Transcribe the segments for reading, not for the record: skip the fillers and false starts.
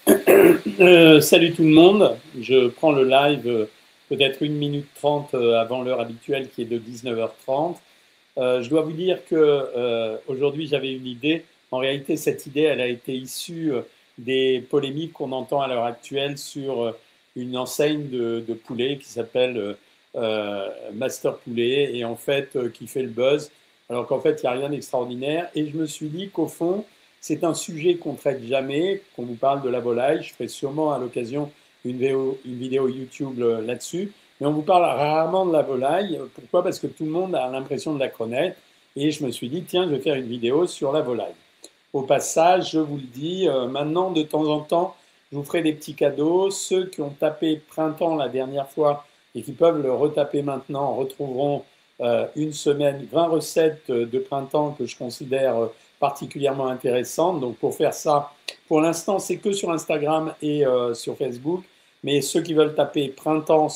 Salut tout le monde, je prends le live peut-être 1 minute 30 avant l'heure habituelle qui est de 19h30. Je dois vous dire que aujourd'hui j'avais une idée. En réalité, cette idée, elle a été issue des polémiques qu'on entend à l'heure actuelle sur une enseigne de poulet qui s'appelle Master Poulet et en fait qui fait le buzz, alors qu'en fait il n'y a rien d'extraordinaire. Et je me suis dit qu'au fond, c'est un sujet qu'on ne traite jamais, qu'on vous parle de la volaille. Je ferai sûrement à l'occasion une vidéo YouTube là-dessus. Mais on vous parle rarement de la volaille. Pourquoi? Parce que tout le monde a l'impression de la connaître. Et je me suis dit, tiens, je vais faire une vidéo sur la volaille. Au passage, je vous le dis, maintenant, de temps en temps, je vous ferai des petits cadeaux. Ceux qui ont tapé printemps la dernière fois et qui peuvent le retaper maintenant retrouveront une semaine, 20 recettes de printemps que je considère particulièrement intéressantes. Donc pour faire ça, pour l'instant, c'est que sur Instagram et sur Facebook. Mais ceux qui veulent taper printemps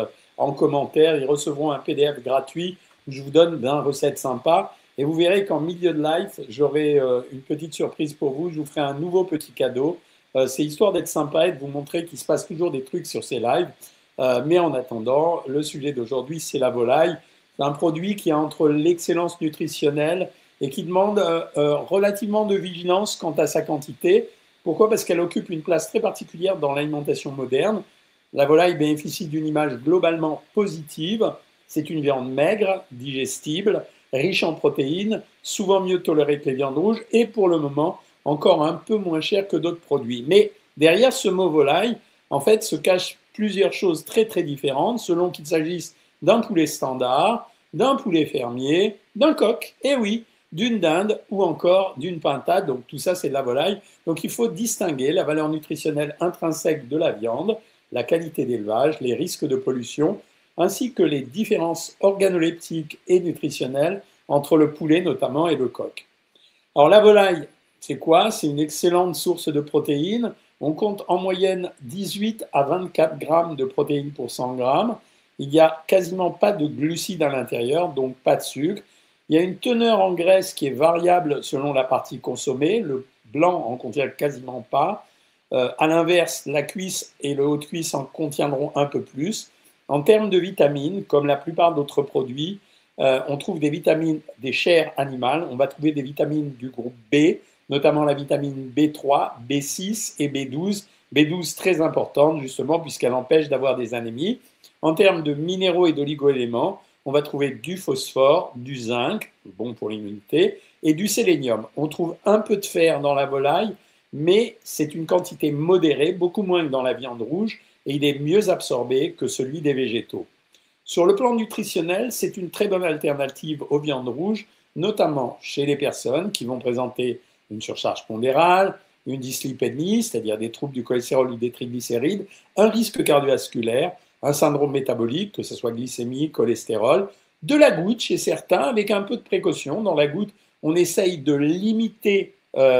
en commentaire, ils recevront un PDF gratuit où je vous donne 20 recettes sympas. Et vous verrez qu'en milieu de live, j'aurai une petite surprise pour vous. Je vous ferai un nouveau petit cadeau. C'est histoire d'être sympa et de vous montrer qu'il se passe toujours des trucs sur ces lives. Mais en attendant, le sujet d'aujourd'hui, c'est la volaille. C'est un produit qui est entre l'excellence nutritionnelle et qui demande relativement de vigilance quant à sa quantité. Pourquoi? Parce qu'elle occupe une place très particulière dans l'alimentation moderne. La volaille bénéficie d'une image globalement positive. C'est une viande maigre, digestible, riche en protéines, souvent mieux tolérée que les viandes rouges et pour le moment encore un peu moins chère que d'autres produits. Mais derrière ce mot volaille, en fait, se cachent plusieurs choses très très différentes selon qu'il s'agisse d'un poulet standard, d'un poulet fermier, d'un coq, et oui, d'une dinde ou encore d'une pintade. Donc tout ça, c'est de la volaille. Donc il faut distinguer la valeur nutritionnelle intrinsèque de la viande, la qualité d'élevage, les risques de pollution, ainsi que les différences organoleptiques et nutritionnelles entre le poulet notamment et le coq. Alors la volaille, c'est quoi? C'est une excellente source de protéines. On compte en moyenne 18 à 24 grammes de protéines pour 100 grammes. Il n'y a quasiment pas de glucides à l'intérieur, donc pas de sucre. Il y a une teneur en graisse qui est variable selon la partie consommée. Le blanc en contient quasiment pas. À l'inverse, la cuisse et le haut de cuisse en contiendront un peu plus. En termes de vitamines, comme la plupart d'autres produits, on trouve des vitamines des chairs animales. On va trouver des vitamines du groupe B, notamment la vitamine B3, B6 et B12. B12 très importante justement puisqu'elle empêche d'avoir des anémies. En termes de minéraux et d'oligo-éléments, on va trouver du phosphore, du zinc, bon pour l'immunité, et du sélénium. On trouve un peu de fer dans la volaille, mais c'est une quantité modérée, beaucoup moins que dans la viande rouge, et il est mieux absorbé que celui des végétaux. Sur le plan nutritionnel, c'est une très bonne alternative aux viandes rouges, notamment chez les personnes qui vont présenter une surcharge pondérale, une dyslipidémie, c'est-à-dire des troubles du cholestérol ou des triglycérides, un risque cardiovasculaire, un syndrome métabolique, que ce soit glycémie, cholestérol, de la goutte chez certains, avec un peu de précaution. Dans la goutte, on essaye de limiter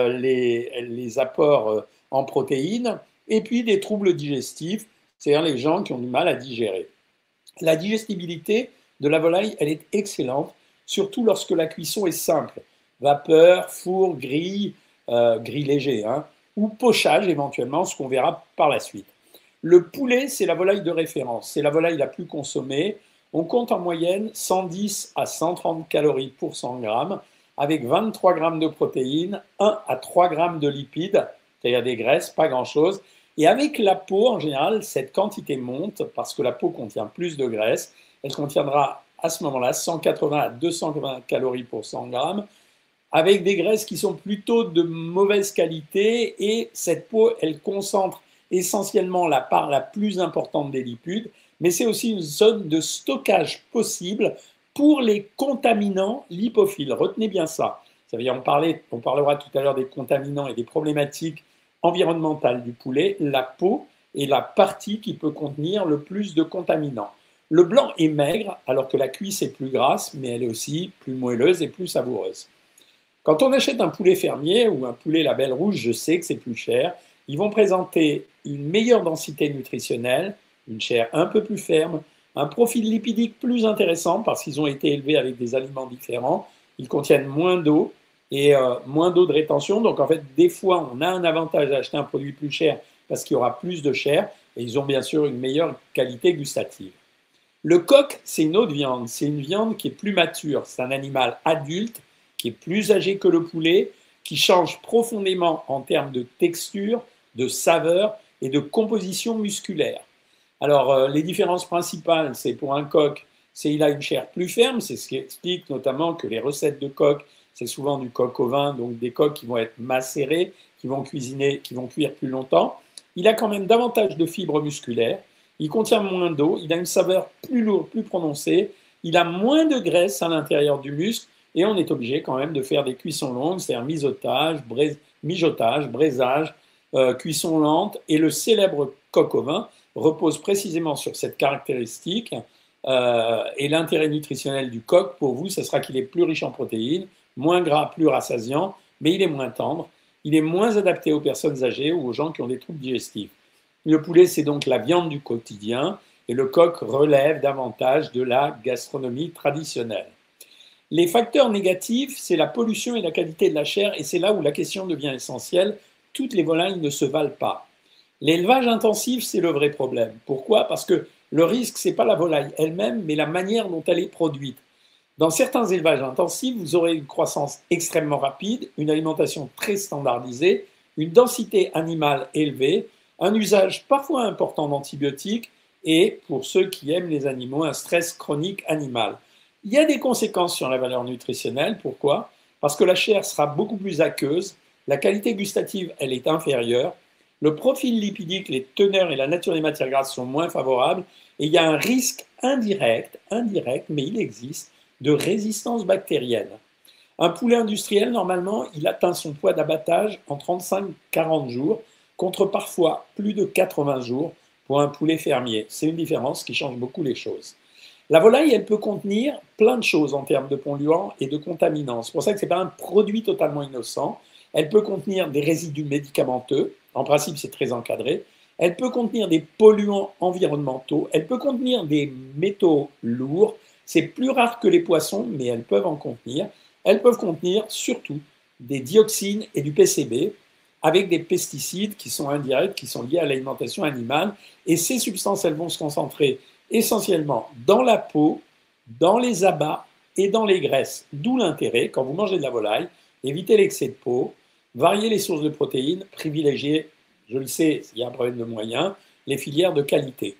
les apports en protéines, et puis des troubles digestifs, c'est-à-dire les gens qui ont du mal à digérer. La digestibilité de la volaille, elle est excellente, surtout lorsque la cuisson est simple. Vapeur, four, grille, grille léger, hein, ou pochage éventuellement, ce qu'on verra par la suite. Le poulet, c'est la volaille de référence. C'est la volaille la plus consommée. On compte en moyenne 110 à 130 calories pour 100 grammes, avec 23 grammes de protéines, 1 à 3 grammes de lipides, c'est-à-dire des graisses, pas grand-chose. Et avec la peau, en général, cette quantité monte parce que la peau contient plus de graisse. Elle contiendra à ce moment-là 180 à 280 calories pour 100 grammes, avec des graisses qui sont plutôt de mauvaise qualité. Et cette peau, elle concentre essentiellement la part la plus importante des lipides, mais c'est aussi une zone de stockage possible pour les contaminants lipophiles. Retenez bien ça. Ça veut dire, on parlera tout à l'heure des contaminants et des problématiques environnementales du poulet. La peau est la partie qui peut contenir le plus de contaminants. Le blanc est maigre, alors que la cuisse est plus grasse, mais elle est aussi plus moelleuse et plus savoureuse. Quand on achète un poulet fermier ou un poulet label rouge, je sais que c'est plus cher. Ils vont présenter une meilleure densité nutritionnelle, une chair un peu plus ferme, un profil lipidique plus intéressant parce qu'ils ont été élevés avec des aliments différents. Ils contiennent moins d'eau et moins d'eau de rétention. Donc en fait, des fois, on a un avantage à acheter un produit plus cher parce qu'il y aura plus de chair et ils ont bien sûr une meilleure qualité gustative. Le coq, c'est une autre viande. C'est une viande qui est plus mature. C'est un animal adulte qui est plus âgé que le poulet, qui change profondément en termes de texture, de saveur et de composition musculaire. Alors, les différences principales, c'est pour un coq, c'est il a une chair plus ferme, c'est ce qui explique notamment que les recettes de coq, c'est souvent du coq au vin, donc des coqs qui vont être macérés, qui vont cuire plus longtemps. Il a quand même davantage de fibres musculaires, il contient moins d'eau, il a une saveur plus lourde, plus prononcée, il a moins de graisse à l'intérieur du muscle, et on est obligé quand même de faire des cuissons longues, c'est-à-dire mijotage, braisage, cuisson lente, et le célèbre coq au vin repose précisément sur cette caractéristique. Et l'intérêt nutritionnel du coq, pour vous, ce sera qu'il est plus riche en protéines, moins gras, plus rassasiant, mais il est moins tendre, il est moins adapté aux personnes âgées ou aux gens qui ont des troubles digestifs. Le poulet, c'est donc la viande du quotidien, et le coq relève davantage de la gastronomie traditionnelle. Les facteurs négatifs, c'est la pollution et la qualité de la chair, et c'est là où la question devient essentielle. Toutes les volailles ne se valent pas. L'élevage intensif, c'est le vrai problème. Pourquoi? Parce que le risque, ce n'est pas la volaille elle-même, mais la manière dont elle est produite. Dans certains élevages intensifs, vous aurez une croissance extrêmement rapide, une alimentation très standardisée, une densité animale élevée, un usage parfois important d'antibiotiques et, pour ceux qui aiment les animaux, un stress chronique animal. Il y a des conséquences sur la valeur nutritionnelle. Pourquoi? Parce que la chair sera beaucoup plus aqueuse, la qualité gustative, elle est inférieure, le profil lipidique, les teneurs et la nature des matières grasses sont moins favorables et il y a un risque indirect, mais il existe, de résistance bactérienne. Un poulet industriel, normalement, il atteint son poids d'abattage en 35-40 jours, contre parfois plus de 80 jours pour un poulet fermier. C'est une différence qui change beaucoup les choses. La volaille, elle peut contenir plein de choses en termes de polluants et de contaminants. C'est pour ça que ce n'est pas un produit totalement innocent. Elle peut contenir des résidus médicamenteux. En principe, c'est très encadré. Elle peut contenir des polluants environnementaux. Elle peut contenir des métaux lourds. C'est plus rare que les poissons, mais elles peuvent en contenir. Elles peuvent contenir surtout des dioxines et du PCB, avec des pesticides qui sont indirects, qui sont liés à l'alimentation animale. Et ces substances, elles vont se concentrer essentiellement dans la peau, dans les abats et dans les graisses. D'où l'intérêt, quand vous mangez de la volaille, évitez l'excès de peau, variez les sources de protéines, privilégiez, je le sais, il y a un problème de moyens, les filières de qualité.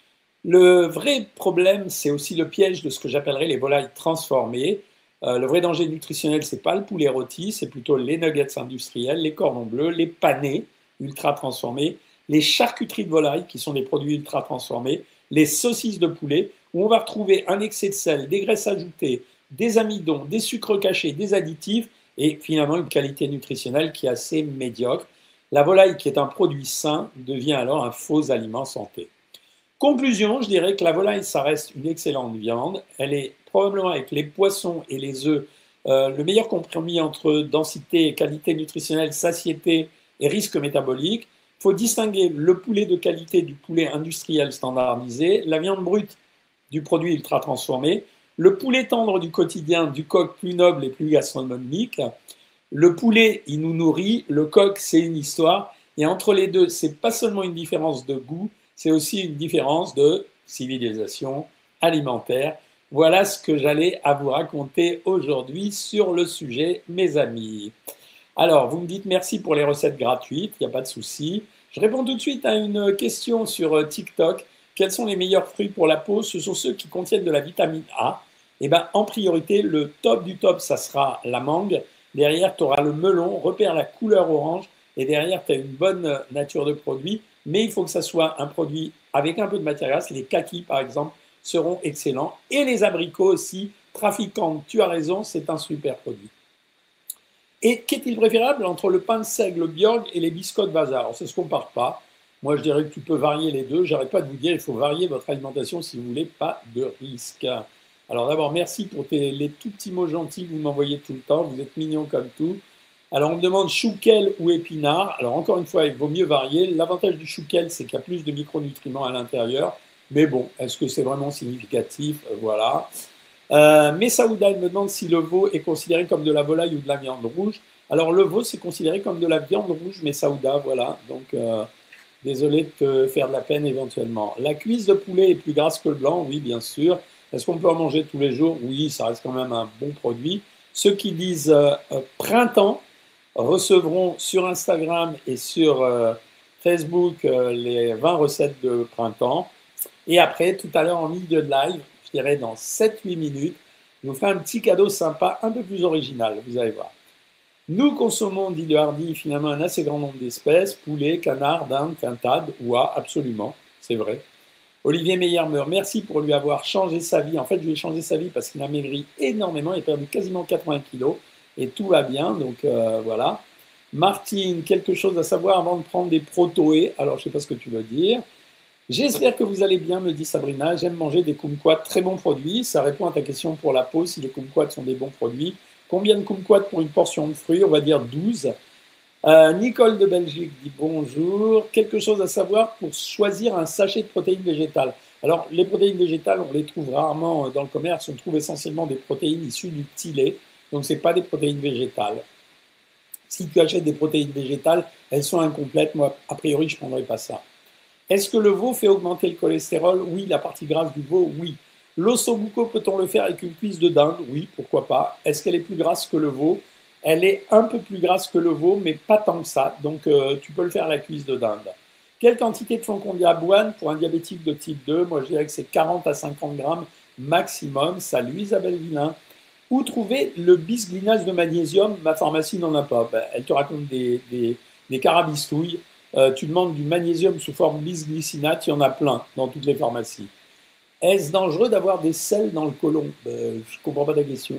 Le vrai problème, c'est aussi le piège de ce que j'appellerais les volailles transformées. Le vrai danger nutritionnel, ce n'est pas le poulet rôti, c'est plutôt les nuggets industriels, les cordons bleus, les panés ultra transformés, les charcuteries de volaille, qui sont des produits ultra transformés, les saucisses de poulet, où on va retrouver un excès de sel, des graisses ajoutées, des amidons, des sucres cachés, des additifs, et finalement une qualité nutritionnelle qui est assez médiocre. La volaille, qui est un produit sain, devient alors un faux aliment santé. Conclusion, je dirais que la volaille, ça reste une excellente viande. Elle est probablement, avec les poissons et les œufs, le meilleur compromis entre densité, qualité nutritionnelle, satiété et risque métabolique. Il faut distinguer le poulet de qualité du poulet industriel standardisé, la viande brute du produit ultra transformé, le poulet tendre du quotidien du coq plus noble et plus gastronomique. Le poulet, il nous nourrit, le coq, c'est une histoire. Et entre les deux, ce n'est pas seulement une différence de goût, c'est aussi une différence de civilisation alimentaire. Voilà ce que j'allais à vous raconter aujourd'hui sur le sujet, mes amis. Alors, vous me dites merci pour les recettes gratuites, il n'y a pas de souci. Je réponds tout de suite à une question sur TikTok. Quels sont les meilleurs fruits pour la peau? Ce sont ceux qui contiennent de la vitamine A. Et bien, en priorité, le top du top, ça sera la mangue. Derrière, tu auras le melon, repère la couleur orange. Et derrière, tu as une bonne nature de produit. Mais il faut que ça soit un produit avec un peu de matière grasse. Les kakis, par exemple, seront excellents. Et les abricots aussi. Trafiquant, tu as raison, c'est un super produit. Et qu'est-il préférable entre le pain de seigle Bjorg et les biscottes Vaza? Alors, ça ne se compare pas. Moi, je dirais que tu peux varier les deux. J'arrête pas de vous dire, il faut varier votre alimentation si vous voulez, pas de risque. Alors d'abord, merci pour les tout petits mots gentils que vous m'envoyez tout le temps. Vous êtes mignons comme tout. Alors, on me demande chouquel ou épinard. Alors, encore une fois, il vaut mieux varier. L'avantage du chouquel, c'est qu'il y a plus de micronutriments à l'intérieur. Mais bon, est-ce que c'est vraiment significatif? Voilà. Mais Saouda me demande si le veau est considéré comme de la volaille ou de la viande rouge. Alors, le veau, c'est considéré comme de la viande rouge, mais Saouda, voilà. Donc, Désolé de te faire de la peine éventuellement. La cuisse de poulet est plus grasse que le blanc, oui, bien sûr. Est-ce qu'on peut en manger tous les jours? Oui, ça reste quand même un bon produit. Ceux qui disent printemps recevront sur Instagram et sur Facebook les 20 recettes de printemps. Et après, tout à l'heure en milieu de live, je dirais dans 7-8 minutes, je vous ferai un petit cadeau sympa, un peu plus original, vous allez voir. Nous consommons, dit le Hardy, finalement un assez grand nombre d'espèces, poulet, canard, dinde, pintade, oie, absolument, c'est vrai. Olivier Meyer-Meur, merci pour lui avoir changé sa vie. En fait, je lui ai changé sa vie parce qu'il a maigri énormément, il a perdu quasiment 80 kilos et tout va bien, donc voilà. Martine, quelque chose à savoir avant de prendre des protoé. Alors, je ne sais pas ce que tu veux dire. J'espère que vous allez bien, me dit Sabrina. J'aime manger des kumquats, très bons produits. Ça répond à ta question pour la peau, si les kumquats sont des bons produits. Combien de kumquats pour une portion de fruits? On va dire 12. Nicole de Belgique dit bonjour. Quelque chose à savoir pour choisir un sachet de protéines végétales. Alors, les protéines végétales, on les trouve rarement dans le commerce. On trouve essentiellement des protéines issues du petit lait. Donc, ce n'est pas des protéines végétales. Si tu achètes des protéines végétales, elles sont incomplètes. Moi, a priori, je ne prendrai pas ça. Est-ce que le veau fait augmenter le cholestérol? Oui. La partie grasse du veau, oui. L'ossobuco, peut-on le faire avec une cuisse de dinde? Oui, pourquoi pas. Est-ce qu'elle est plus grasse que le veau? Elle est un peu plus grasse que le veau, mais pas tant que ça. Donc, tu peux le faire à la cuisse de dinde. Quelle quantité de flocons d'avoine pour un diabétique de type 2? Moi, je dirais que c'est 40 à 50 grammes maximum. Salut Isabelle Villain. Où trouver le bisglycinate de magnésium? Ma pharmacie n'en a pas. Ben, elle te raconte des carabistouilles. Tu demandes du magnésium sous forme bisglycinate, il y en a plein dans toutes les pharmacies. Est-ce dangereux d'avoir des sels dans le côlon? Je ne comprends pas ta question.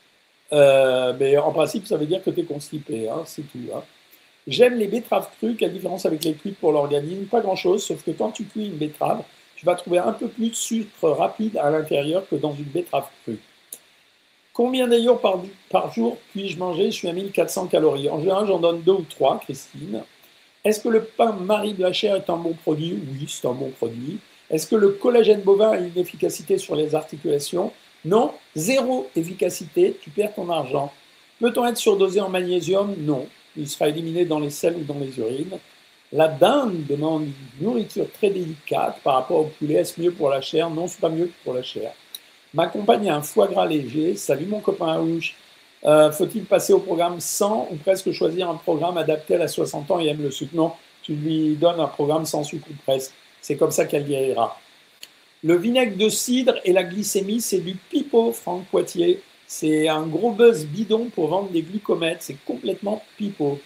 Mais en principe, ça veut dire que tu es constipé, hein, c'est tout. Hein. J'aime les betteraves crues. Quelle différence avec les cuites pour l'organisme? Pas grand-chose, sauf que quand tu cuis une betterave, tu vas trouver un peu plus de sucre rapide à l'intérieur que dans une betterave crue. Combien d'ailleurs par jour puis-je manger? Je suis à 1400 calories. En général, j'en donne 2 ou 3, Christine. Est-ce que le pain Marie Blachère est un bon produit? Oui, c'est un bon produit. Est-ce que le collagène bovin a une efficacité sur les articulations? Non, zéro efficacité, tu perds ton argent. Peut-on être surdosé en magnésium? Non, il sera éliminé dans les selles ou dans les urines. La dinde demande une nourriture très délicate par rapport au poulet. Est-ce mieux pour la chair? Non, c'est pas mieux que pour la chair. Ma compagne a un foie gras léger. Salut mon copain Aouche. Faut-il passer au programme 100 ou presque choisir un programme adapté à la 60 ans et aime le sucre? Non, tu lui donnes un programme sans sucre ou presque. C'est comme ça qu'elle guérira. Le vinaigre de cidre et la glycémie, c'est du pipeau, Franck Poitier. C'est un gros buzz bidon pour vendre des glucomètres. C'est complètement pipeau.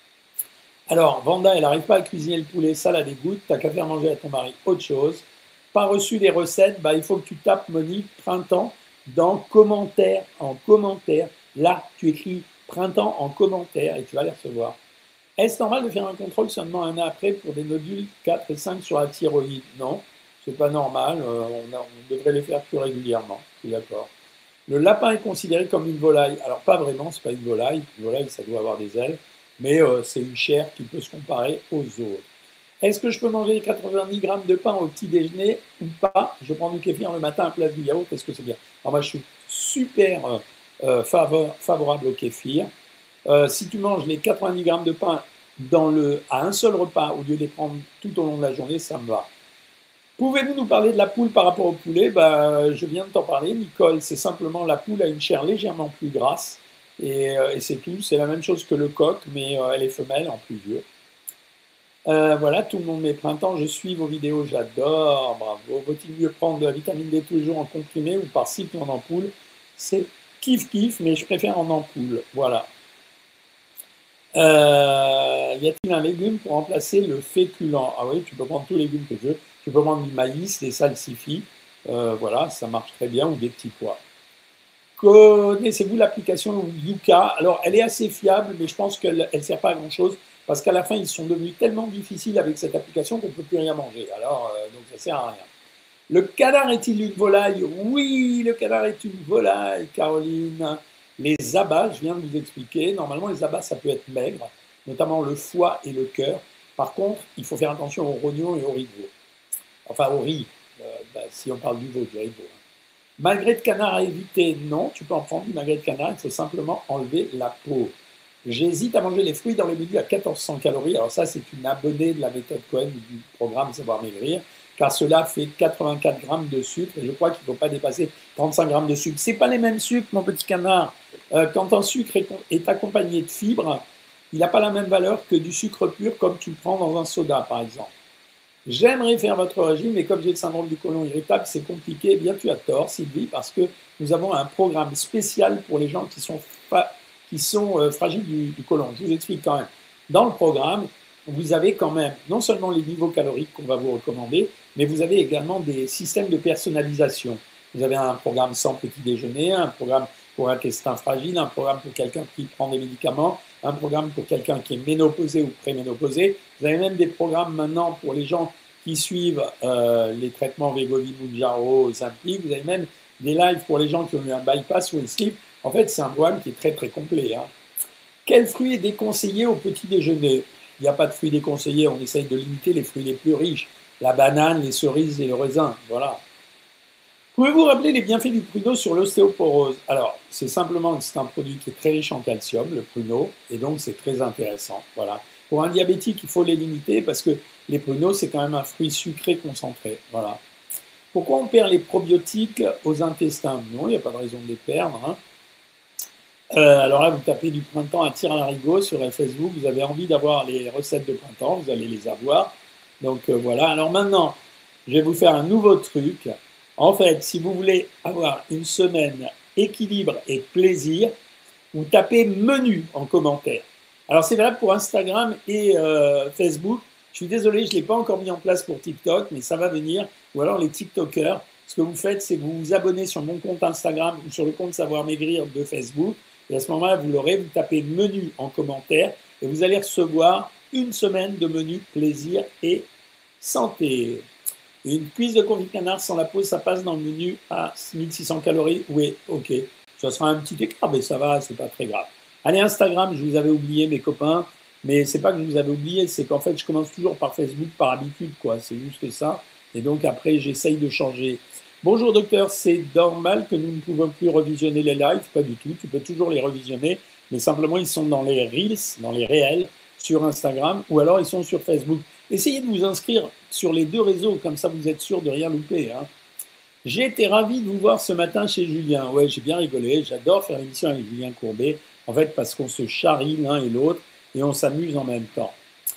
Alors, Vanda, elle n'arrive pas à cuisiner le poulet, ça la dégoûte. T'as qu'à faire manger à ton mari autre chose. Pas reçu des recettes, bah, il faut que tu tapes Monique Printemps dans commentaires, en commentaire. Là, tu écris Printemps en commentaire et tu vas les recevoir. Est-ce normal de faire un contrôle seulement un an après pour des nodules 4 et 5 sur la thyroïde? Non, c'est pas normal. On devrait les faire plus régulièrement. Je suis d'accord. Le lapin est considéré comme une volaille. Alors, pas vraiment, c'est pas une volaille. Une volaille, ça doit avoir des ailes. Mais c'est une chair qui peut se comparer aux autres. Est-ce que je peux manger 90 grammes de pain au petit déjeuner ou pas? Je prends du kéfir le matin à la place du yaourt. Est-ce que c'est bien? Alors, moi, je suis super favorable au kéfir. Si tu manges les 90 grammes de pain à un seul repas au lieu de les prendre tout au long de la journée, ça me va. Pouvez-vous nous parler de la poule par rapport au poulet? Je viens de t'en parler, Nicole. C'est simplement la poule a une chair légèrement plus grasse et c'est tout. C'est la même chose que le coq, mais elle est femelle en plus vieux. Voilà, tout le monde met printemps. Je suis vos vidéos, j'adore. Bravo. Vaut-il mieux prendre de la vitamine D tous les jours en comprimé ou par cycle en ampoule? C'est kiff, mais je préfère en ampoule. Voilà. Y a-t-il un légume pour remplacer le féculent? Ah oui, tu peux prendre tous les légumes que tu veux. Tu peux prendre du maïs, des salsifis. Voilà, ça marche très bien, ou des petits pois. Connaissez-vous l'application Yuka? Alors, elle est assez fiable, mais je pense qu'elle ne sert pas à grand-chose, parce qu'à la fin, ils sont devenus tellement difficiles avec cette application qu'on ne peut plus rien manger. Alors, donc ça ne sert à rien. Le canard est-il une volaille? Oui, le canard est une volaille, Caroline. Les abats, je viens de vous expliquer, normalement les abats ça peut être maigre, notamment le foie et le cœur. Par contre, il faut faire attention aux rognons et aux riz de veau. Enfin au riz, si on parle du veau, du riz de veau. Magret de canard à éviter? Non, tu peux en prendre du magret de canard, il faut simplement enlever la peau. J'hésite à manger les fruits dans les menus à 1400 calories. Alors ça, c'est une abonnée de la méthode Cohen du programme Savoir Maigrir, car cela fait 84 grammes de sucre et je crois qu'il ne faut pas dépasser 35 grammes de sucre. Ce n'est pas les mêmes sucres, mon petit canard. Quand un sucre est accompagné de fibres, il n'a pas la même valeur que du sucre pur comme tu le prends dans un soda, par exemple. J'aimerais faire votre régime, mais comme j'ai le syndrome du côlon irritable, c'est compliqué. Eh bien, tu as tort, Sylvie, parce que nous avons un programme spécial pour les gens qui sont fragiles du côlon. Je vous explique quand même. Dans le programme, vous avez quand même non seulement les niveaux caloriques qu'on va vous recommander, mais vous avez également des systèmes de personnalisation. Vous avez un programme sans petit déjeuner, un programme pour intestin fragile, un programme pour quelqu'un qui prend des médicaments, un programme pour quelqu'un qui est ménopausé ou préménopausé. Vous avez même des programmes maintenant pour les gens qui suivent les traitements Wegovy, Mounjaro, Ozempic. Vous avez même des lives pour les gens qui ont eu un bypass ou un slip. En fait, c'est un programme qui est très, très complet. Hein. Quel fruit est déconseillé au petit déjeuner? Il n'y a pas de fruits déconseillés. On essaye de limiter les fruits les plus riches. La banane, les cerises et le raisin. Voilà. Pouvez-vous rappeler les bienfaits du pruneau sur l'ostéoporose? Alors, c'est simplement que c'est un produit qui est très riche en calcium, le pruneau, et donc c'est très intéressant. Voilà. Pour un diabétique, il faut les limiter parce que les pruneaux, c'est quand même un fruit sucré concentré. Voilà. Pourquoi on perd les probiotiques aux intestins? Non, il n'y a pas de raison de les perdre. Hein. Alors là, vous tapez du printemps à Tir-Larigot sur Facebook, vous avez envie d'avoir les recettes de printemps, vous allez les avoir. Donc voilà. Alors maintenant, je vais vous faire un nouveau truc. En fait, si vous voulez avoir une semaine équilibre et plaisir, vous tapez menu en commentaire. Alors c'est valable pour Instagram et Facebook. Je suis désolé, je ne l'ai pas encore mis en place pour TikTok, mais ça va venir. Ou alors les TikTokers, ce que vous faites, c'est que vous vous abonnez sur mon compte Instagram ou sur le compte Savoir Maigrir de Facebook. Et à ce moment-là, vous l'aurez, vous tapez menu en commentaire et vous allez recevoir une semaine de menu plaisir et santé. Et une cuisse de confit canard sans la peau, ça passe dans le menu à 1600 calories. Oui, ok. Ça sera un petit écart, mais ça va, c'est pas très grave. Allez, Instagram, je vous avais oublié, mes copains. Mais c'est pas que je vous avais oublié, c'est qu'en fait, je commence toujours par Facebook par habitude, quoi. C'est juste ça. Et donc après, j'essaye de changer. Bonjour docteur, c'est normal que nous ne pouvons plus revisionner les lives? Pas du tout. Tu peux toujours les revisionner, mais simplement ils sont dans les Reels, dans les réels, sur Instagram, ou alors ils sont sur Facebook. Essayez de vous inscrire sur les deux réseaux, comme ça vous êtes sûr de rien louper. Hein. J'ai été ravi de vous voir ce matin chez Julien. Ouais, j'ai bien rigolé. J'adore faire l'émission avec Julien Courbet. En fait, parce qu'on se charrie l'un et l'autre et on s'amuse en même temps.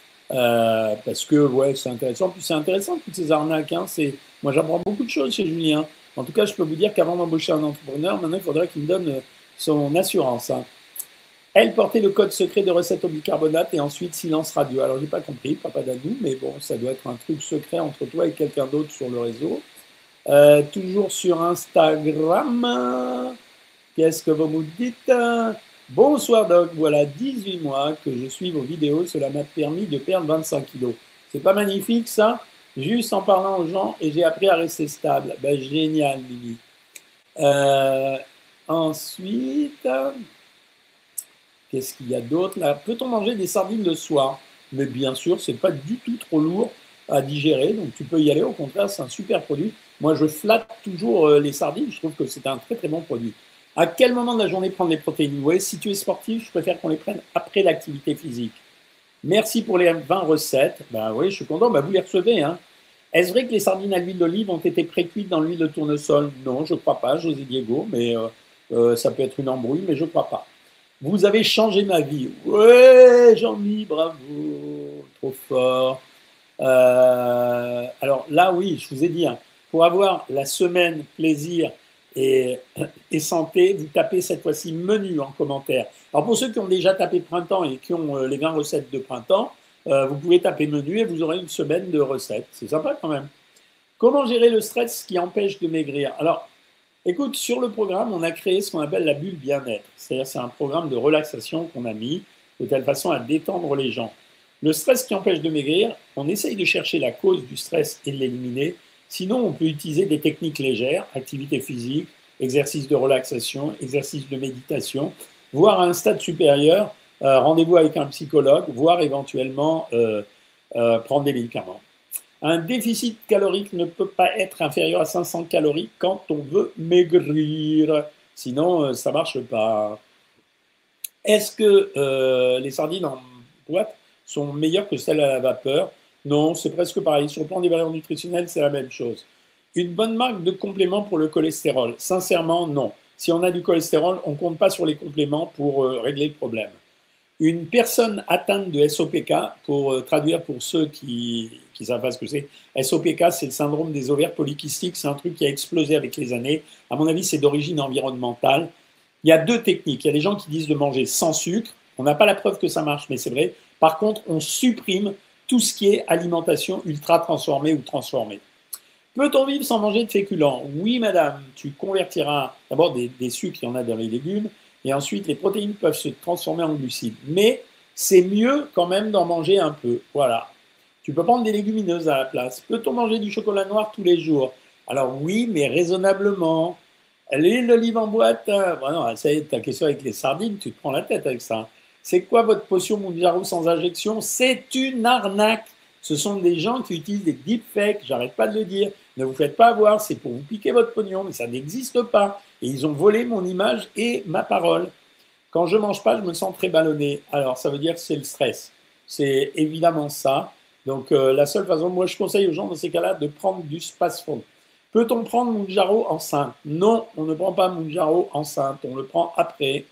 Parce que, ouais, c'est intéressant. Puis c'est intéressant, toutes ces arnaques. Hein. Moi, j'apprends beaucoup de choses chez Julien. En tout cas, je peux vous dire qu'avant d'embaucher un entrepreneur, maintenant, il faudrait qu'il me donne son assurance. Hein. Elle portait le code secret de recette au bicarbonate et ensuite silence radio. Alors, j'ai pas compris, papa d'Anou, mais bon, ça doit être un truc secret entre toi et quelqu'un d'autre sur le réseau. Toujours sur Instagram. Qu'est-ce que vous me dites? Bonsoir Doc, voilà 18 mois que je suis vos vidéos, cela m'a permis de perdre 25 kilos. C'est pas magnifique ça? Juste en parlant aux gens et j'ai appris à rester stable. Ben, génial, Lily. Ensuite, qu'est-ce qu'il y a d'autre là? Peut-on manger des sardines le soir? Mais bien sûr, c'est pas du tout trop lourd à digérer, donc tu peux y aller. Au contraire, c'est un super produit. Moi, je flatte toujours les sardines. Je trouve que c'est un très très bon produit. À quel moment de la journée prendre les protéines? Oui, si tu es sportif, je préfère qu'on les prenne après l'activité physique. Merci pour les 20 recettes. Ben oui, je suis content. Ben, vous les recevez. Hein. Est-ce vrai que les sardines à l'huile d'olive ont été pré-cuites dans l'huile de tournesol? Non, je ne crois pas, José Diego, mais ça peut être une embrouille, mais je ne crois pas. Vous avez changé ma vie. Ouais, Jean-Mi, bravo, trop fort. Alors là, oui, je vous ai dit, hein, pour avoir la semaine plaisir et santé, vous tapez cette fois-ci menu en commentaire. Alors pour ceux qui ont déjà tapé printemps et qui ont les 20 recettes de printemps, vous pouvez taper menu et vous aurez une semaine de recettes. C'est sympa quand même. Comment gérer le stress qui empêche de maigrir? Alors, écoute, sur le programme, on a créé ce qu'on appelle la bulle bien-être. C'est-à-dire c'est un programme de relaxation qu'on a mis de telle façon à détendre les gens. Le stress qui empêche de maigrir, on essaye de chercher la cause du stress et de l'éliminer. Sinon, on peut utiliser des techniques légères, activité physique, exercice de relaxation, exercice de méditation, voire à un stade supérieur, rendez-vous avec un psychologue, voire éventuellement prendre des médicaments. Un déficit calorique ne peut pas être inférieur à 500 calories quand on veut maigrir. Sinon, ça ne marche pas. Est-ce que les sardines en boîte sont meilleures que celles à la vapeur? Non, c'est presque pareil. Sur le plan des valeurs nutritionnelles, c'est la même chose. Une bonne marque de compléments pour le cholestérol? Sincèrement, non. Si on a du cholestérol, on ne compte pas sur les compléments pour régler le problème. Une personne atteinte de SOPK, pour traduire pour ceux qui ne savent pas ce que c'est, SOPK, c'est le syndrome des ovaires polykystiques, c'est un truc qui a explosé avec les années. À mon avis, c'est d'origine environnementale. Il y a deux techniques. Il y a des gens qui disent de manger sans sucre. On n'a pas la preuve que ça marche, mais c'est vrai. Par contre, on supprime tout ce qui est alimentation ultra transformée ou transformée. Peut-on vivre sans manger de féculents? Oui, madame. Tu convertiras d'abord des sucres, il y en a dans les légumes, et ensuite les protéines peuvent se transformer en glucides. Mais c'est mieux quand même d'en manger un peu. Voilà. Tu peux prendre des légumineuses à la place. Peut-on manger du chocolat noir tous les jours? Alors oui, mais raisonnablement. L'huile d'olive en boîte, non, ça y est, ta question avec les sardines, tu te prends la tête avec ça. C'est quoi votre potion Mounjaro sans injection? C'est une arnaque. Ce sont des gens qui utilisent des deepfakes, j'arrête pas de le dire. Ne vous faites pas avoir, c'est pour vous piquer votre pognon, mais ça n'existe pas. Et ils ont volé mon image et ma parole. Quand je mange pas, je me sens très ballonné. Alors, ça veut dire que c'est le stress. C'est évidemment ça. Donc, la seule façon, moi, je conseille aux gens dans ces cas-là de prendre du Spasfon. Peut-on prendre Mounjaro enceinte? Non, on ne prend pas Mounjaro enceinte. On le prend après.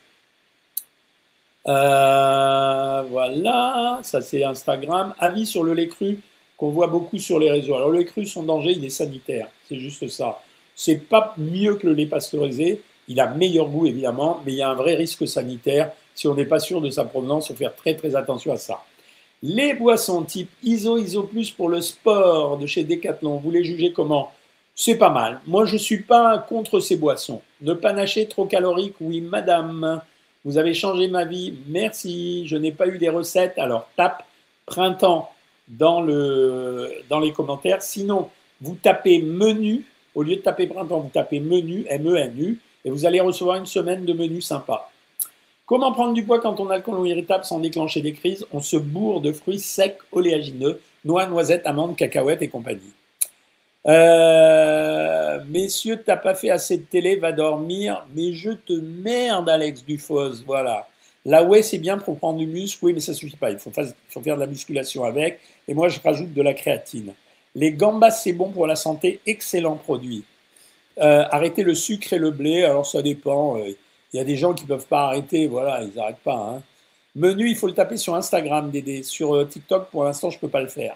Voilà, ça c'est Instagram. Avis sur le lait cru qu'on voit beaucoup sur les réseaux. Alors, le lait cru, son danger, il est sanitaire. C'est juste ça. C'est pas mieux que le lait pasteurisé. Il a meilleur goût, évidemment, mais il y a un vrai risque sanitaire. Si on n'est pas sûr de sa provenance, il faut faire très, très attention à ça. Les boissons type ISO Plus pour le sport de chez Decathlon, vous les jugez comment? C'est pas mal. Moi, je ne suis pas contre ces boissons. Ne panacher trop calorique, oui, madame. Vous avez changé ma vie. Merci. Je n'ai pas eu des recettes. Alors, tape printemps dans les commentaires. Sinon, vous tapez menu. Au lieu de taper printemps, vous tapez menu, MENU, et vous allez recevoir une semaine de menu sympa. Comment prendre du poids quand on a le côlon irritable sans déclencher des crises? On se bourre de fruits secs oléagineux, noix, noisettes, amandes, cacahuètes et compagnie. Messieurs, t'as pas fait assez de télé, va dormir. Mais je te merde, Alex Dufos, voilà. La whey, c'est bien pour prendre du muscle, oui, mais ça suffit pas. Il faut faire de la musculation avec. Et moi, je rajoute de la créatine. Les gambas, c'est bon pour la santé, excellent produit. Arrêter le sucre et le blé, alors ça dépend. Il y a des gens qui ne peuvent pas arrêter, voilà, ils n'arrêtent pas. Hein. Menu, il faut le taper sur Instagram, Dédé. Sur TikTok, pour l'instant, je ne peux pas le faire.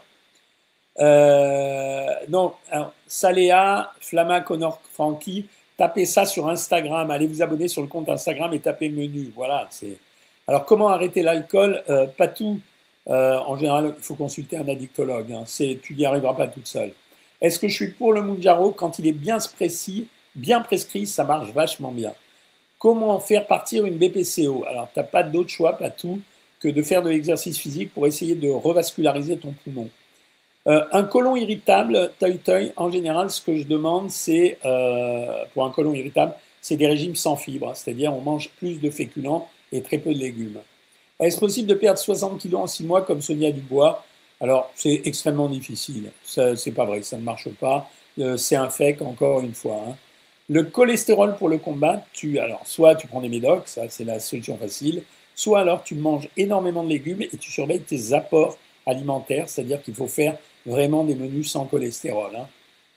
Non, alors, Saléa, Flamma, Connor, Frankie, tapez ça sur Instagram. Allez vous abonner sur le compte Instagram et tapez menu. Voilà. Alors, comment arrêter l'alcool? Pas tout. En général, il faut consulter un addictologue. Hein. Tu n'y arriveras pas toute seule. Est-ce que je suis pour le Mounjaro? Quand il est bien précis, bien prescrit, ça marche vachement bien. Comment faire partir une BPCO? Alors, tu n'as pas d'autre choix, pas tout, que de faire de l'exercice physique pour essayer de revasculariser ton poumon. Un côlon irritable, teuil, en général, ce que je demande, c'est, pour un côlon irritable, c'est des régimes sans fibres, c'est-à-dire on mange plus de féculents et très peu de légumes. Est-ce possible de perdre 60 kilos en 6 mois comme Sonia Dubois? Alors, c'est extrêmement difficile. C'est pas vrai, ça ne marche pas. C'est un fake, encore une fois. Hein. Le cholestérol pour le combattre, alors, soit tu prends des médocs, ça c'est la solution facile, soit alors tu manges énormément de légumes et tu surveilles tes apports alimentaires, c'est-à-dire qu'il faut faire vraiment des menus sans cholestérol. Hein.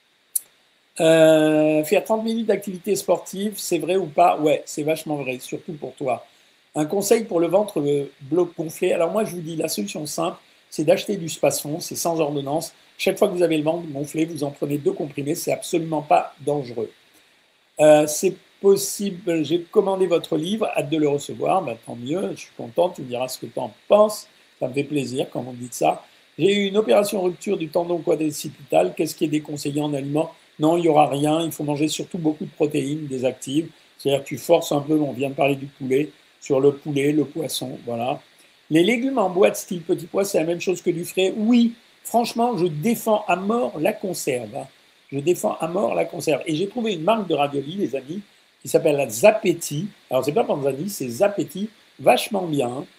Faire 30 minutes d'activité sportive, c'est vrai ou pas? Ouais, c'est vachement vrai, surtout pour toi. Un conseil pour le ventre gonflé. Alors moi, je vous dis, la solution simple, c'est d'acheter du Spasfon, c'est sans ordonnance. Chaque fois que vous avez le ventre gonflé, vous en prenez 2 comprimés, c'est absolument pas dangereux. C'est possible, j'ai commandé votre livre, hâte de le recevoir, bah, tant mieux, je suis content, tu me diras ce que tu en penses, ça me fait plaisir quand vous me dites ça. J'ai eu une opération rupture du tendon quadricipital, qu'est-ce qui est déconseillé en aliments? Non, il n'y aura rien, il faut manger surtout beaucoup de protéines, des actives, c'est-à-dire que tu forces un peu, on vient de parler du poulet, sur le poulet, le poisson, voilà. Les légumes en boîte style petit pois, c'est la même chose que du frais? Oui, franchement, je défends à mort la conserve. Hein. Je défends à mort la conserve. Et j'ai trouvé une marque de raviolis, les amis, qui s'appelle la Zapetti. Alors, c'est pas Panzani, c'est Zapetti, vachement bien. Hein.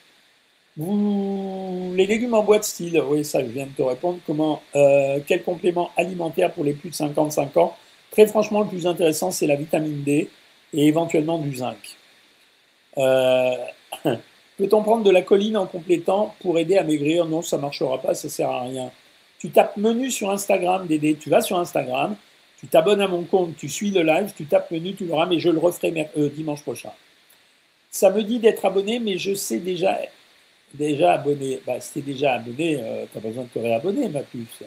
Les légumes en boîte style, oui, ça, je viens de te répondre. Quel complément alimentaire pour les plus de 55 ans? Très franchement, le plus intéressant, c'est la vitamine D et éventuellement du zinc. Peut-on prendre de la choline en complétant pour aider à maigrir? Non, ça ne marchera pas, ça ne sert à rien. Tu tapes menu sur Instagram, Dédé. Tu vas sur Instagram, tu t'abonnes à mon compte, tu suis le live, tu tapes menu, tu verras, mais je le referai dimanche prochain. Ça me dit d'être abonné, mais je sais déjà abonné. Bah, si t'es déjà abonné, t'as pas besoin de te réabonner, ma puce.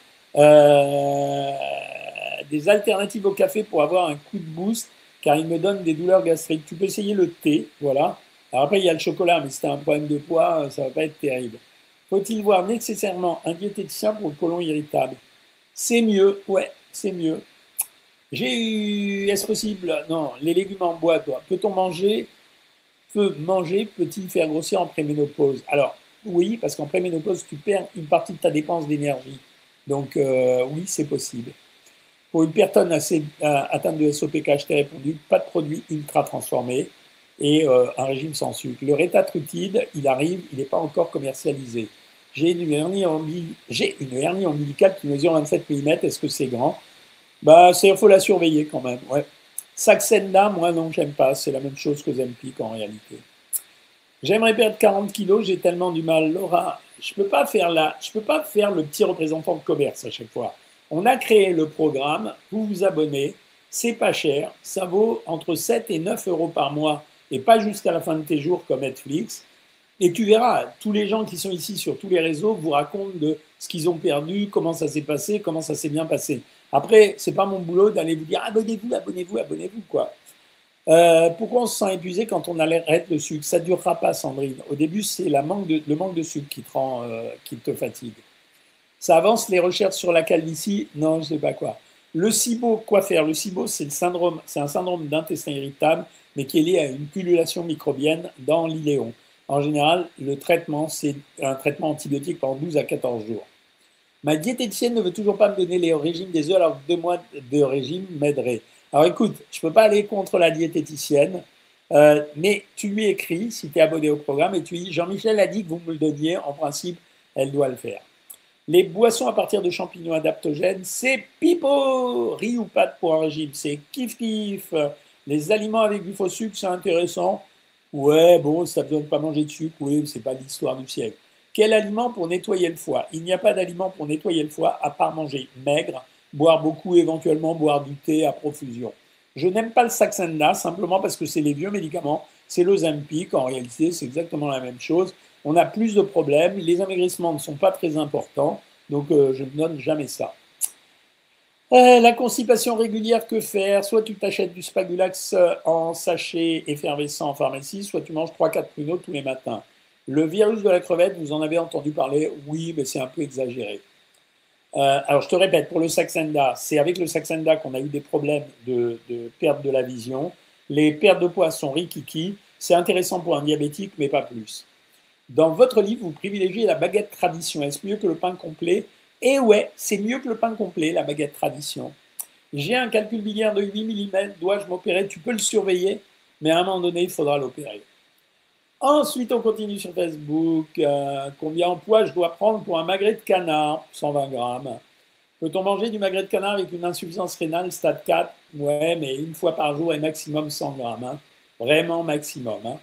Des alternatives au café pour avoir un coup de boost, car il me donne des douleurs gastriques. Tu peux essayer le thé, voilà. Alors après, il y a le chocolat, mais si t'as un problème de poids, ça va pas être terrible. Faut-il voir nécessairement un diététicien pour le côlon irritable? C'est mieux, ouais, c'est mieux. J'ai eu, est-ce possible? Non, les légumes en bois, toi. Peut-on manger? Peut-il faire grossir en préménopause? Alors, oui, parce qu'en préménopause, tu perds une partie de ta dépense d'énergie. Donc, oui, c'est possible. Pour une personne atteinte de SOPK, je t'ai répondu, pas de produit ultra transformé et un régime sans sucre. Le rétatrutide, il arrive, il n'est pas encore commercialisé. J'ai une hernie ombilicale qui mesure 27 mm. Est-ce que c'est grand? Bah, il faut la surveiller quand même. Ouais. Saxenda, moi non, j'aime pas. C'est la même chose que Zempic en réalité. J'aimerais perdre 40 kilos, j'ai tellement du mal. Laura, je peux pas faire le petit représentant de commerce à chaque fois. On a créé le programme, vous vous abonnez, c'est pas cher, ça vaut entre 7 et 9 euros par mois et pas jusqu'à la fin de tes jours comme Netflix. Et tu verras, tous les gens qui sont ici sur tous les réseaux vous racontent de ce qu'ils ont perdu, comment ça s'est passé, comment ça s'est bien passé. Après, c'est pas mon boulot d'aller vous dire abonnez-vous, abonnez-vous, abonnez-vous, quoi. Pourquoi on se sent épuisé quand on arrête le sucre? Ça ne durera pas, Sandrine. Au début, c'est le manque de sucre qui te fatigue. Ça avance les recherches sur la calvitie? Non, je ne sais pas quoi. Le SIBO, quoi faire? Le SIBO, c'est un syndrome d'intestin irritable, mais qui est lié à une pullulation microbienne dans l'iléon. En général, le traitement, c'est un traitement antibiotique pendant 12 à 14 jours. Ma diététicienne ne veut toujours pas me donner les régimes des œufs, alors 2 mois de régime m'aiderait. Alors écoute, je ne peux pas aller contre la diététicienne, mais tu lui écris, si tu es abonné au programme, et tu dis, Jean-Michel a dit que vous me le donniez, en principe, elle doit le faire. Les boissons à partir de champignons adaptogènes, c'est pipeau. Riz ou pâte pour un régime, c'est kiff-kiff. Les aliments avec du faux sucre, c'est intéressant. Ouais, bon, ça ne besoin de pas manger de sucre, oui, c'est pas l'histoire du siècle. Quel aliment pour nettoyer le foie? Il n'y a pas d'aliment pour nettoyer le foie à part manger maigre, boire beaucoup, éventuellement boire du thé à profusion. Je n'aime pas le Saxenda simplement parce que c'est les vieux médicaments, c'est l'Ozempic, en réalité c'est exactement la même chose. On a plus de problèmes, les amaigrissements ne sont pas très importants, donc je ne donne jamais ça. La constipation régulière, que faire? Soit tu t'achètes du Spagulax en sachet effervescent en pharmacie, soit tu manges 3-4 pruneaux tous les matins. Le virus de la crevette, vous en avez entendu parler? Oui, mais c'est un peu exagéré. Alors je te répète, pour le Saxenda, c'est avec le Saxenda qu'on a eu des problèmes de perte de la vision. Les pertes de poids sont rikiki. C'est intéressant pour un diabétique, mais pas plus. Dans votre livre, vous privilégiez la baguette tradition. Est-ce mieux que le pain complet? Eh ouais, c'est mieux que le pain complet, la baguette tradition. J'ai un calcul biliaire de 8 mm, dois-je m'opérer? Tu peux le surveiller, mais à un moment donné, il faudra l'opérer. Ensuite, on continue sur Facebook. Combien en poids je dois prendre pour un magret de canard? 120 grammes. Peut-on manger du magret de canard avec une insuffisance rénale stade 4? Ouais, mais une fois par jour et maximum 100 grammes. Hein. Vraiment maximum. Hein.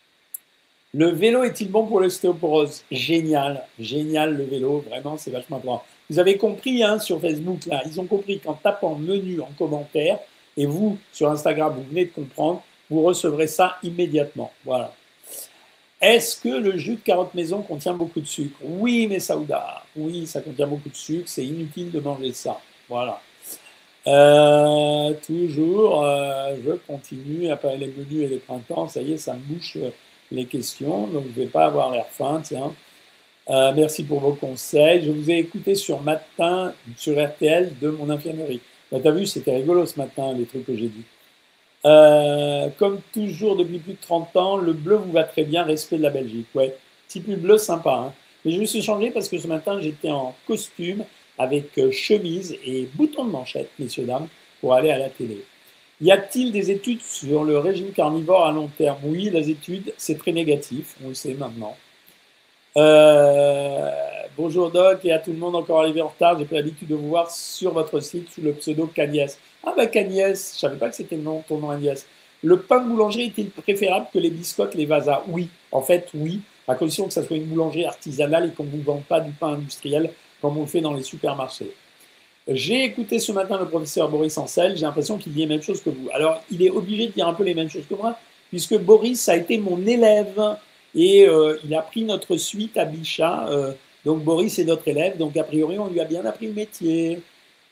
Le vélo est-il bon pour l'ostéoporose? Génial, génial le vélo, vraiment c'est vachement important. Vous avez compris hein, sur Facebook, là, ils ont compris qu'en tapant menu en commentaire, et vous, sur Instagram, vous venez de comprendre, vous recevrez ça immédiatement. Voilà. Est-ce que le jus de carotte maison contient beaucoup de sucre? Oui, mais Saouda, oui, ça contient beaucoup de sucre, c'est inutile de manger ça. Voilà. Toujours, je continue, après les menus et les printemps, ça y est, ça me bouche les questions, donc je ne vais pas avoir l'air fin, tiens. Merci pour vos conseils. Je vous ai écouté sur Matin, sur RTL, de mon infirmerie. Bah, t'as vu, c'était rigolo ce matin, les trucs que j'ai dit. Comme toujours depuis plus de 30 ans, le bleu vous va très bien, respect de la Belgique. Ouais, petit pull bleu sympa. Hein. Mais je me suis changé parce que ce matin, j'étais en costume avec chemise et bouton de manchette, messieurs, dames, pour aller à la télé. Y a-t-il des études sur le régime carnivore à long terme? Oui, les études, c'est très négatif, on le sait maintenant. Bonjour Doc et à tout le monde encore arrivé en retard. J'ai pris l'habitude de vous voir sur votre site sous le pseudo Cagnès. Ah bah Cagnès, je ne savais pas que c'était ton nom Agnès. Le pain de boulangerie est-il préférable que les biscottes, les vasas? Oui, En fait, oui, à condition que ça soit une boulangerie artisanale et qu'on ne vous vende pas du pain industriel comme on le fait dans les supermarchés. J'ai écouté ce matin le professeur Boris Ansel, j'ai l'impression qu'il dit la même chose que vous. Alors, il est obligé de dire un peu les mêmes choses que moi, puisque Boris a été mon élève et il a pris notre suite à Bichat. Donc, Boris est notre élève, donc a priori, on lui a bien appris le métier.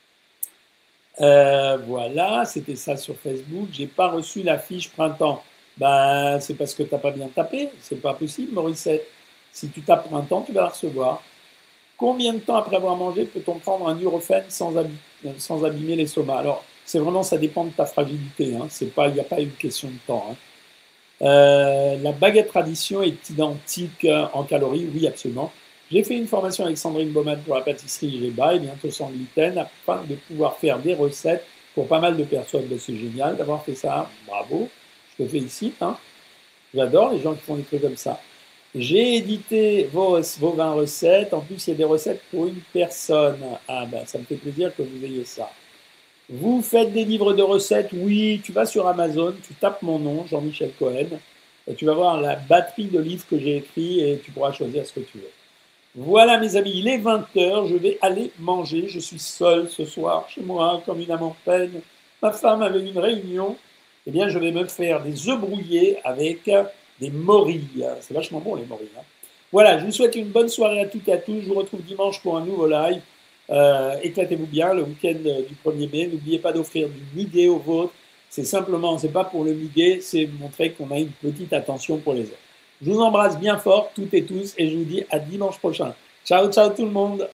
Voilà, c'était ça sur Facebook. J'ai pas reçu la fiche printemps. Ben, c'est parce que tu n'as pas bien tapé. C'est pas possible, Morissette. Si tu tapes printemps, tu vas la recevoir. Combien de temps après avoir mangé peut-on prendre un Nurofen sans abîmer l'estomac? Alors, c'est vraiment, ça dépend de ta fragilité. Hein. C'est pas, il n'y a pas une question de temps. Hein. La baguette tradition est identique en calories? Oui, absolument. J'ai fait une formation avec Sandrine Baumade pour la pâtisserie Géba et bientôt sans gluten afin de pouvoir faire des recettes pour pas mal de personnes. Ben, c'est génial d'avoir fait ça. Bravo, je te félicite. Hein. J'adore les gens qui font des trucs comme ça. J'ai édité vos 20 recettes. En plus, il y a des recettes pour une personne. Ah ben, ça me fait plaisir que vous ayez ça. Vous faites des livres de recettes? Oui, tu vas sur Amazon, tu tapes mon nom, Jean-Michel Cohen, et tu vas voir la batterie de livres que j'ai écrits et tu pourras choisir ce que tu veux. Voilà mes amis, il est 20h, je vais aller manger. Je suis seul ce soir chez moi, comme une âme en peine. Ma femme avait une réunion. Eh bien, je vais me faire des œufs brouillés avec des morilles. C'est vachement bon les morilles. Hein. Voilà, je vous souhaite une bonne soirée à toutes et à tous. Je vous retrouve dimanche pour un nouveau live. Éclatez-vous bien le week-end du 1er mai. N'oubliez pas d'offrir du muguet au vôtre. C'est simplement, c'est pas pour le muguet, c'est montrer qu'on a une petite attention pour les autres. Je vous embrasse bien fort, toutes et tous, et je vous dis à dimanche prochain. Ciao, ciao tout le monde!